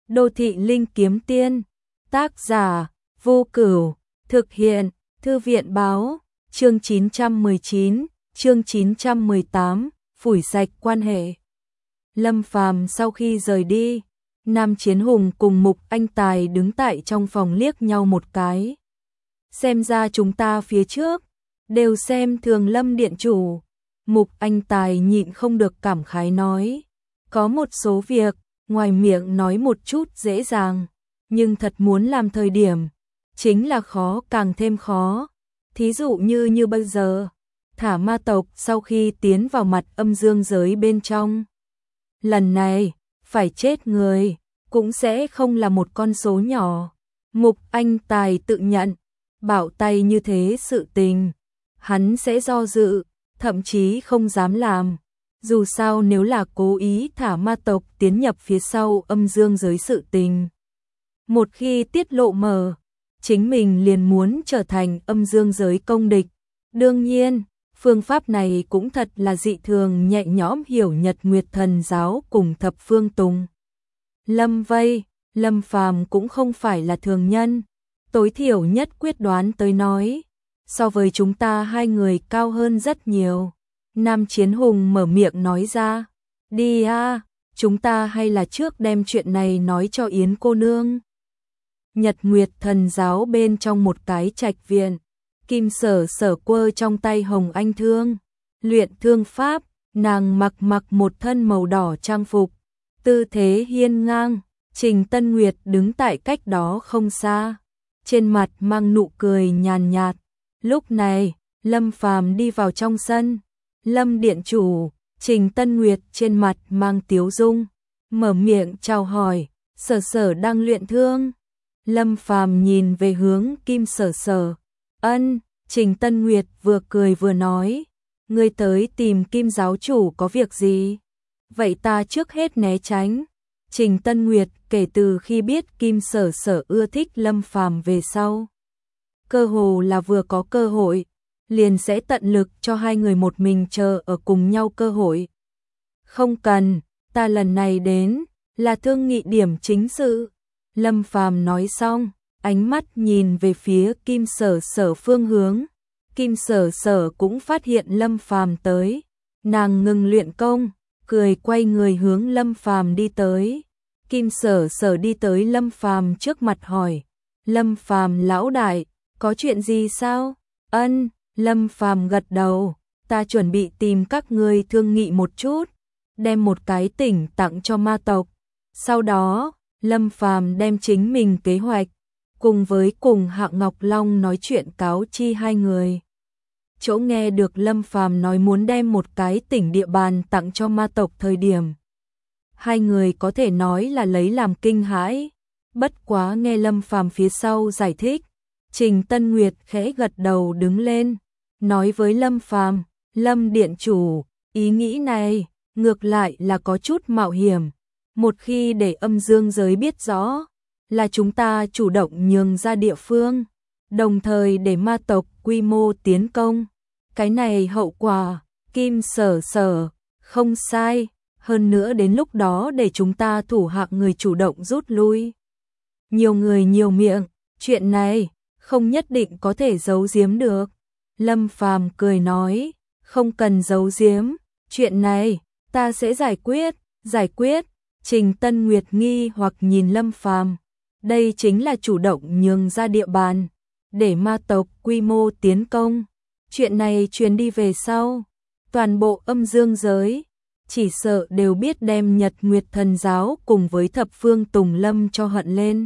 Đô thị linh kiếm tiên, tác giả, Vô Cửu, thực hiện, Thư viện báo, chương 919, chương 918, phủi sạch quan hệ. Lâm Phàm sau khi rời đi, Nam Chiến Hùng cùng Mục Anh Tài đứng tại trong phòng liếc nhau một cái. Xem ra chúng ta phía trước, đều xem thường Lâm điện chủ. Mục Anh Tài nhịn không được cảm khái nói, có một số việc, ngoài miệng nói một chút dễ dàng, nhưng thật muốn làm thời điểm, chính là khó càng thêm khó. Thí dụ như bây giờ, thả ma tộc sau khi tiến vào mặt âm dương giới bên trong. Lần này, phải chết người, cũng sẽ không là một con số nhỏ. Mục Anh Tài tự nhận, bảo tay như thế sự tình, hắn sẽ do dự, thậm chí không dám làm. Dù sao nếu là cố ý thả ma tộc tiến nhập phía sau âm dương giới sự tình, một khi tiết lộ mở, chính mình liền muốn trở thành âm dương giới công địch. Đương nhiên, phương pháp này cũng thật là dị thường nhẹ nhõm hiểu Nhật Nguyệt Thần giáo cùng Thập Phương Tùng Lâm vây. Lâm Phàm cũng không phải là thường nhân, tối thiểu nhất quyết đoán tới nói, so với chúng ta hai người cao hơn rất nhiều. Nam Chiến Hùng mở miệng nói ra, đi a, chúng ta hay là trước đem chuyện này nói cho Yến cô nương. Nhật Nguyệt Thần giáo bên trong một cái trạch viện, Kim Sở Sở quơ trong tay hồng anh thương, luyện thương pháp, nàng mặc một thân màu đỏ trang phục, tư thế hiên ngang. Trình Tân Nguyệt đứng tại cách đó không xa, trên mặt mang nụ cười nhàn nhạt. Lúc này, Lâm Phàm đi vào trong sân. Lâm điện chủ, Trình Tân Nguyệt trên mặt mang tiếu dung, mở miệng chào hỏi, Sở Sở đang luyện thương. Lâm Phàm nhìn về hướng Kim Sở Sở. Ân, Trình Tân Nguyệt vừa cười vừa nói, ngươi tới tìm Kim giáo chủ có việc gì? Vậy ta trước hết né tránh. Trình Tân Nguyệt kể từ khi biết Kim Sở Sở ưa thích Lâm Phàm về sau, cơ hồ là vừa có cơ hội, liền sẽ tận lực cho hai người một mình chờ ở cùng nhau cơ hội. Không cần, ta lần này đến là thương nghị điểm chính sự. Lâm Phàm nói xong, ánh mắt nhìn về phía Kim Sở Sở phương hướng. Kim Sở Sở cũng phát hiện Lâm Phàm tới, nàng ngừng luyện công, cười quay người hướng Lâm Phàm đi tới. Kim Sở Sở đi tới Lâm Phàm trước mặt hỏi, Lâm Phàm lão đại, có chuyện gì sao? Ân, Lâm Phàm gật đầu, ta chuẩn bị tìm các ngươi thương nghị một chút, đem một cái tỉnh tặng cho ma tộc. Sau đó, Lâm Phàm đem chính mình kế hoạch, cùng Hạ Ngọc Long nói chuyện cáo chi hai người. Chỗ nghe được Lâm Phàm nói muốn đem một cái tỉnh địa bàn tặng cho ma tộc thời điểm, hai người có thể nói là lấy làm kinh hãi. Bất quá nghe Lâm Phàm phía sau giải thích, Trình Tân Nguyệt khẽ gật đầu đứng lên, nói với Lâm Phàm, Lâm điện chủ, ý nghĩ này ngược lại là có chút mạo hiểm. Một khi để âm dương giới biết rõ là chúng ta chủ động nhường ra địa phương, đồng thời để ma tộc quy mô tiến công, cái này hậu quả, Kim Sở Sở, không sai. Hơn nữa đến lúc đó để chúng ta thủ hạ người chủ động rút lui. Nhiều người nhiều miệng, chuyện này không nhất định có thể giấu giếm được. Lâm Phàm cười nói, không cần giấu giếm, chuyện này ta sẽ giải quyết. Trình Tân Nguyệt nghi hoặc nhìn Lâm Phàm, đây chính là chủ động nhường ra địa bàn, để ma tộc quy mô tiến công. Chuyện này truyền đi về sau, toàn bộ âm dương giới chỉ sợ đều biết đem Nhật Nguyệt Thần giáo cùng với Thập Phương Tùng Lâm cho hận lên.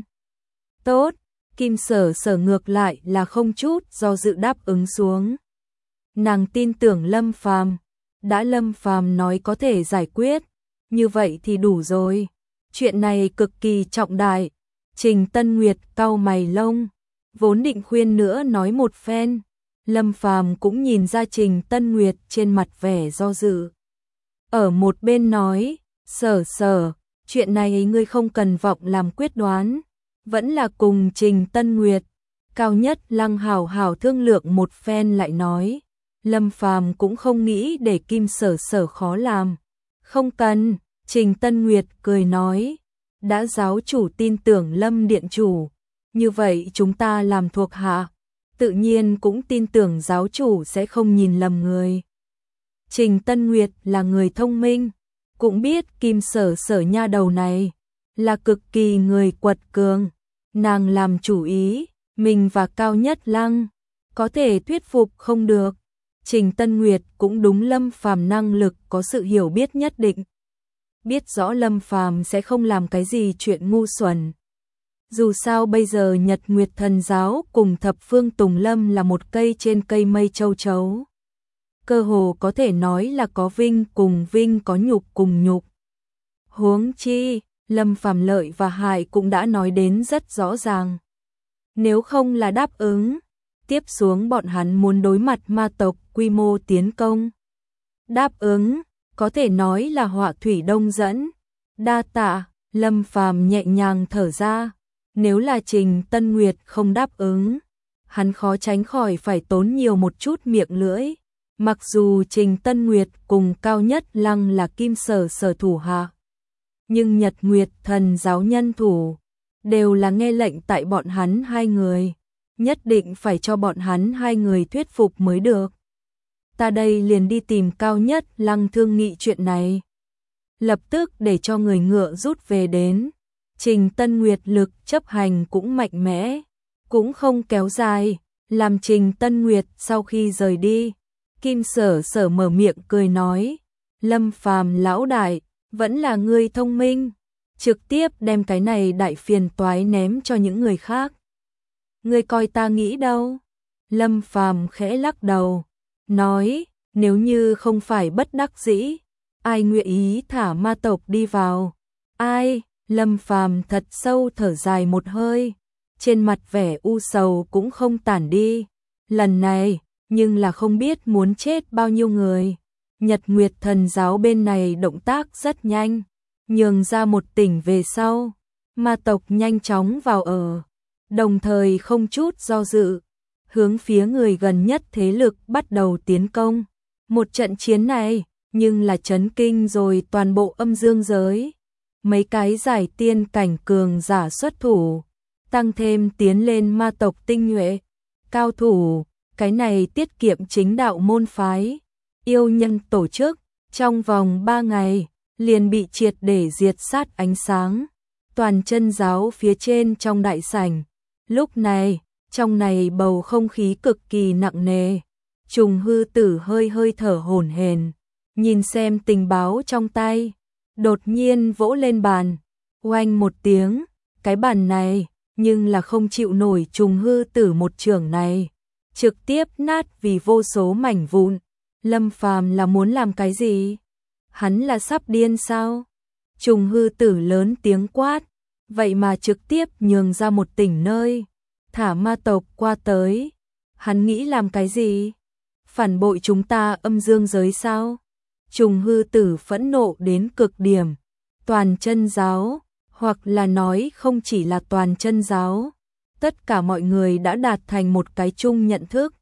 Tốt, Kim Sở Sở ngược lại là không chút do dự đáp ứng xuống. Nàng tin tưởng Lâm Phàm, đã Lâm Phàm nói có thể giải quyết, như vậy thì đủ rồi. Chuyện này cực kỳ trọng đại. Trình Tân Nguyệt cau mày lông, vốn định khuyên nữa nói một phen, Lâm Phàm cũng nhìn ra Trình Tân Nguyệt trên mặt vẻ do dự. Ở một bên nói, Sở Sở, chuyện này ngươi không cần vọng làm quyết đoán, vẫn là cùng Trình Tân Nguyệt, cao nhất Lăng hảo hảo thương lượng một phen lại nói. Lâm Phàm cũng không nghĩ để Kim Sở Sở khó làm. Không cần, Trình Tân Nguyệt cười nói, đã giáo chủ tin tưởng Lâm điện chủ, như vậy chúng ta làm thuộc hạ, tự nhiên cũng tin tưởng giáo chủ sẽ không nhìn lầm người. Trình Tân Nguyệt là người thông minh, cũng biết Kim Sở Sở nha đầu này là cực kỳ người quật cường, nàng làm chủ ý, mình và Cao Nhất Lăng có thể thuyết phục không được. Trình Tân Nguyệt cũng đúng Lâm Phàm năng lực có sự hiểu biết nhất định, biết rõ Lâm Phàm sẽ không làm cái gì chuyện ngu xuẩn. Dù sao bây giờ Nhật Nguyệt Thần Giáo cùng Thập Phương Tùng Lâm là một cây trên cây mây châu chấu. Cơ hồ có thể nói là có vinh cùng vinh, có nhục cùng nhục. Huống chi, Lâm Phàm lợi và hại cũng đã nói đến rất rõ ràng. Nếu không là đáp ứng, tiếp xuống bọn hắn muốn đối mặt ma tộc quy mô tiến công. Đáp ứng, có thể nói là họa thủy đông dẫn. Đa tạ, Lâm Phàm nhẹ nhàng thở ra. Nếu là Trình Tân Nguyệt không đáp ứng, hắn khó tránh khỏi phải tốn nhiều một chút miệng lưỡi. Mặc dù Trình Tân Nguyệt cùng Cao Nhất Lăng là Kim Sở Sở thủ hạ, nhưng Nhật Nguyệt Thần Giáo nhân thủ đều là nghe lệnh tại bọn hắn hai người, nhất định phải cho bọn hắn hai người thuyết phục mới được. Ta đây liền đi tìm Cao Nhất Lăng thương nghị chuyện này. Lập tức để cho người ngựa rút về đến. Trình Tân Nguyệt lực chấp hành cũng mạnh mẽ, cũng không kéo dài, làm Trình Tân Nguyệt sau khi rời đi, Kim Sở Sở mở miệng cười nói, Lâm Phàm lão đại, vẫn là ngươi thông minh, trực tiếp đem cái này đại phiền toái ném cho những người khác. Ngươi coi ta nghĩ đâu? Lâm Phàm khẽ lắc đầu, nói, nếu như không phải bất đắc dĩ, ai nguyện ý thả ma tộc đi vào? Ai? Lâm Phàm thật sâu thở dài một hơi, trên mặt vẻ u sầu cũng không tản đi. Lần này, nhưng là không biết muốn chết bao nhiêu người. Nhật Nguyệt Thần Giáo bên này động tác rất nhanh, nhường ra một tỉnh về sau, ma tộc nhanh chóng vào ở, đồng thời không chút do dự, hướng phía người gần nhất thế lực bắt đầu tiến công. Một trận chiến này, nhưng là chấn kinh rồi toàn bộ âm dương giới. Mấy cái giải tiên cảnh cường giả xuất thủ, tăng thêm tiến lên ma tộc tinh nhuệ, cao thủ, cái này tiết kiệm chính đạo môn phái, yêu nhân tổ chức, trong vòng 3 ngày, liền bị triệt để diệt sát ánh sáng. Toàn chân giáo phía trên trong đại sảnh, lúc này, trong này bầu không khí cực kỳ nặng nề, Trùng Hư Tử hơi hơi thở hổn hển, nhìn xem tình báo trong tay. Đột nhiên vỗ lên bàn, oanh một tiếng, cái bàn này, nhưng là không chịu nổi Trùng Hư Tử một chưởng này, trực tiếp nát vì vô số mảnh vụn. Lâm Phàm là muốn làm cái gì? Hắn là sắp điên sao? Trùng Hư Tử lớn tiếng quát, vậy mà trực tiếp nhường ra một tỉnh nơi, thả ma tộc qua tới. Hắn nghĩ làm cái gì? Phản bội chúng ta âm dương giới sao? Trùng Hư Tử phẫn nộ đến cực điểm. Toàn chân giáo, hoặc là nói không chỉ là toàn chân giáo, tất cả mọi người đã đạt thành một cái chung nhận thức.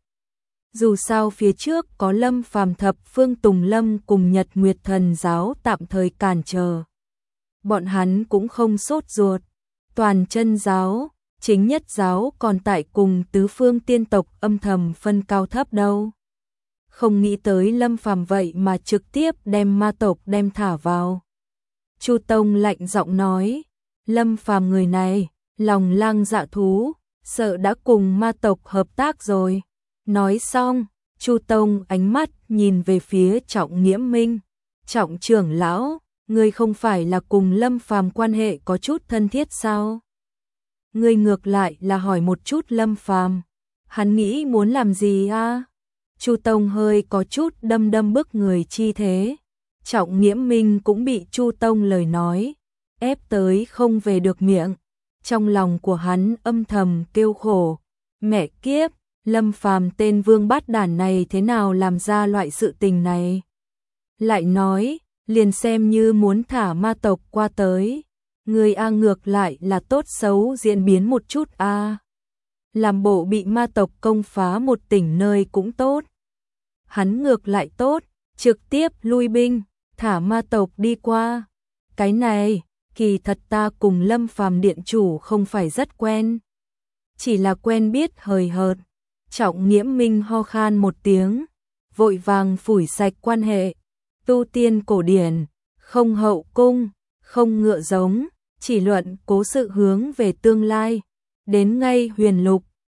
Dù sao phía trước có Lâm Phàm Thập Phương Tùng Lâm cùng Nhật Nguyệt Thần Giáo tạm thời cản trở, bọn hắn cũng không sốt ruột. Toàn chân giáo, chính nhất giáo còn tại cùng tứ phương tiên tộc âm thầm phân cao thấp đâu. Không nghĩ tới Lâm Phàm vậy mà trực tiếp đem ma tộc đem thả vào. Chu Tông lạnh giọng nói, Lâm Phàm người này, lòng lang dạ thú, sợ đã cùng ma tộc hợp tác rồi. Nói xong, Chu Tông ánh mắt nhìn về phía Trọng Nghiễm Minh. Trọng trưởng lão, ngươi không phải là cùng Lâm Phàm quan hệ có chút thân thiết sao? Ngươi ngược lại là hỏi một chút Lâm Phàm, hắn nghĩ muốn làm gì a? Chu Tông hơi có chút đâm đâm bức người chi thế. Trọng Nghiễm Minh cũng bị Chu Tông lời nói ép tới không về được miệng. Trong lòng của hắn âm thầm kêu khổ, mẹ kiếp, Lâm Phàm tên vương bát đản này thế nào làm ra loại sự tình này? Lại nói, liền xem như muốn thả ma tộc qua tới, người a ngược lại là tốt xấu diễn biến một chút a. Làm bộ bị ma tộc công phá một tỉnh nơi cũng tốt. Hắn ngược lại tốt, trực tiếp lui binh, thả ma tộc đi qua. Cái này, kỳ thật ta cùng Lâm Phàm điện chủ không phải rất quen, chỉ là quen biết hời hợt. Trọng Nghiễm Minh ho khan một tiếng, vội vàng phủi sạch quan hệ. Tu tiên cổ điển, không hậu cung, không ngựa giống, chỉ luận cố sự hướng về tương lai. Đến ngay Huyền Lục,